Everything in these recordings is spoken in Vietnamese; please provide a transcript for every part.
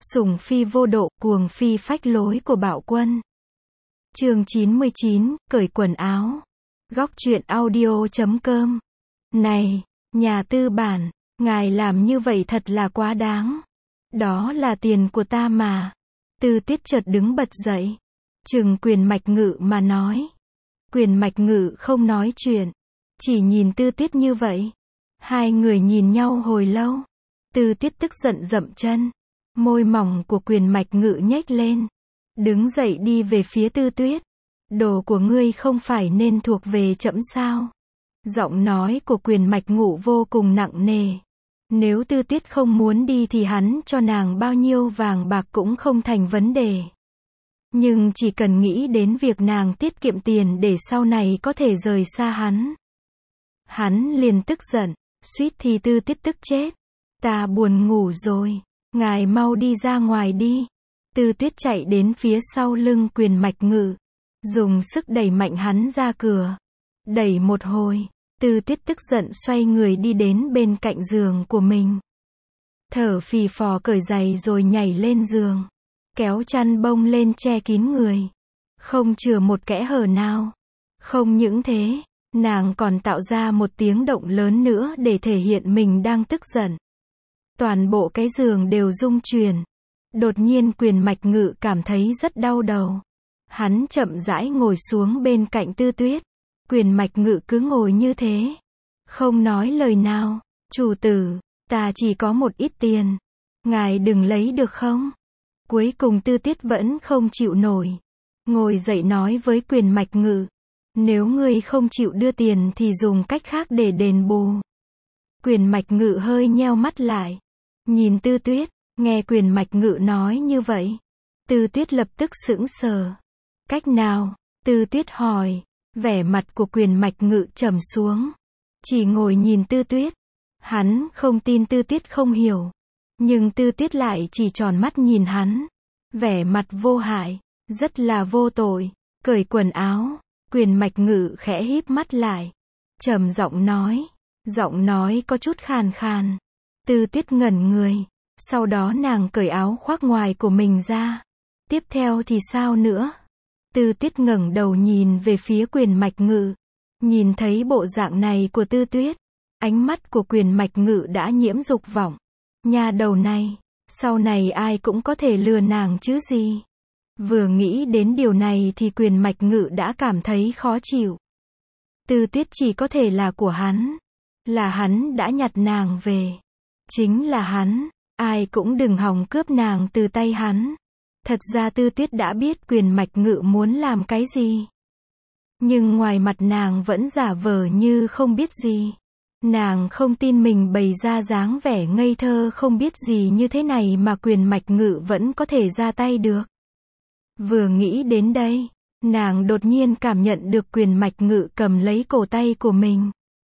Sủng phi vô độ, cuồng phi phách lối của Bạo Quân. Chương 99, cởi quần áo. Góc truyện audio.com. Này, nhà tư bản, ngài làm như vậy thật là quá đáng. Đó là tiền của ta mà. Tư Tiết chợt đứng bật dậy, trừng Quyền Mạch Ngự mà nói. Quyền Mạch Ngự không nói chuyện, chỉ nhìn Tư Tiết như vậy. Hai người nhìn nhau hồi lâu. Tư Tiết tức giận dậm chân. Môi mỏng của Quyền Mạch Ngự nhếch lên. Đứng dậy đi về phía Tư Tuyết. Đồ của ngươi không phải nên thuộc về trẫm sao? Giọng nói của Quyền Mạch Ngự vô cùng nặng nề. Nếu Tư Tuyết không muốn đi thì hắn cho nàng bao nhiêu vàng bạc cũng không thành vấn đề. Nhưng chỉ cần nghĩ đến việc nàng tiết kiệm tiền để sau này có thể rời xa hắn. Hắn liền tức giận, suýt thì Tư Tuyết tức chết. Ta buồn ngủ rồi, ngài mau đi ra ngoài đi. Tư Tuyết chạy đến phía sau lưng Quyền Mạch Ngự, dùng sức đẩy mạnh hắn ra cửa. Đẩy một hồi, Tư Tuyết tức giận xoay người đi đến bên cạnh giường của mình. Thở phì phò cởi giày rồi nhảy lên giường, kéo chăn bông lên che kín người, không chừa một kẽ hở nào. Không những thế, nàng còn tạo ra một tiếng động lớn nữa để thể hiện mình đang tức giận. Toàn bộ cái giường đều rung chuyển. Đột nhiên Quyền Mạch Ngự cảm thấy rất đau đầu. Hắn chậm rãi ngồi xuống bên cạnh Tư Tuyết. Quyền Mạch Ngự cứ ngồi như thế, không nói lời nào. Chủ tử, ta chỉ có một ít tiền, ngài đừng lấy được không? Cuối cùng Tư Tuyết vẫn không chịu nổi, ngồi dậy nói với Quyền Mạch Ngự, nếu ngươi không chịu đưa tiền thì dùng cách khác để đền bù. Quyền Mạch Ngự hơi nheo mắt lại, nhìn Tư Tuyết. Nghe Quyền Mạch Ngự nói như vậy, Tư Tuyết lập tức sững sờ. Cách nào? Tư Tuyết hỏi. Vẻ mặt của Quyền Mạch Ngự trầm xuống, chỉ ngồi nhìn Tư Tuyết. Hắn không tin Tư Tuyết không hiểu, nhưng Tư Tuyết lại chỉ tròn mắt nhìn hắn, vẻ mặt vô hại, rất là vô tội. Cởi quần áo. Quyền Mạch Ngự khẽ híp mắt lại, trầm giọng nói có chút khàn khàn. Tư Tuyết ngẩn người. Sau đó nàng cởi áo khoác ngoài của mình ra. Tiếp theo thì sao nữa? Tư Tuyết ngẩng đầu nhìn về phía Quyền Mạch Ngự. Nhìn thấy bộ dạng này của Tư Tuyết, ánh mắt của Quyền Mạch Ngự đã nhiễm dục vọng. Nha đầu này, sau này ai cũng có thể lừa nàng chứ gì? Vừa nghĩ đến điều này thì Quyền Mạch Ngự đã cảm thấy khó chịu. Tư Tuyết chỉ có thể là của hắn. Là hắn đã nhặt nàng về. Chính là hắn. Ai cũng đừng hòng cướp nàng từ tay hắn. Thật ra Tư Tuyết đã biết Quyền Mạch Ngự muốn làm cái gì. Nhưng ngoài mặt nàng vẫn giả vờ như không biết gì. Nàng không tin mình bày ra dáng vẻ ngây thơ không biết gì như thế này mà Quyền Mạch Ngự vẫn có thể ra tay được. Vừa nghĩ đến đây, nàng đột nhiên cảm nhận được Quyền Mạch Ngự cầm lấy cổ tay của mình.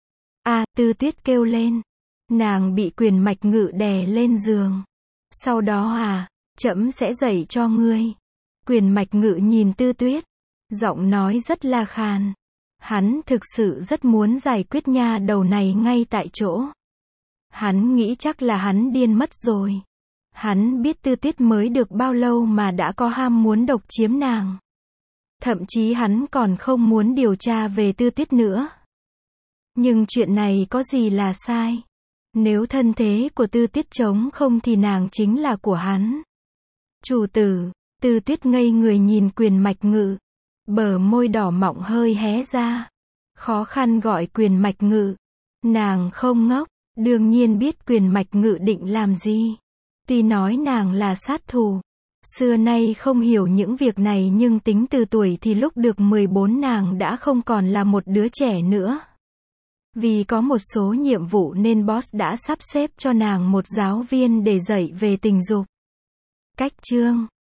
Tư Tuyết kêu lên. Nàng bị Quyền Mạch Ngự đè lên giường. Sau đó trẫm sẽ dạy cho ngươi. Quyền Mạch Ngự nhìn Tư Tuyết, giọng nói rất là khàn. Hắn thực sự rất muốn giải quyết nha đầu này ngay tại chỗ. Hắn nghĩ chắc là hắn điên mất rồi. Hắn biết Tư Tuyết mới được bao lâu mà đã có ham muốn độc chiếm nàng. Thậm chí hắn còn không muốn điều tra về Tư Tuyết nữa. Nhưng chuyện này có gì là sai? Nếu thân thế của Tư Tuyết trống không thì nàng chính là của hắn. Chủ tử. Tư Tuyết ngây người nhìn Quyền Mạch Ngự. Bờ môi đỏ mọng hơi hé ra. Khó khăn gọi Quyền Mạch Ngự. Nàng không ngốc, đương nhiên biết Quyền Mạch Ngự định làm gì. Tuy nói nàng là sát thủ, xưa nay không hiểu những việc này nhưng tính từ tuổi thì lúc được 14 nàng đã không còn là một đứa trẻ nữa. Vì có một số nhiệm vụ nên boss đã sắp xếp cho nàng một giáo viên để dạy về tình dục. Cách chương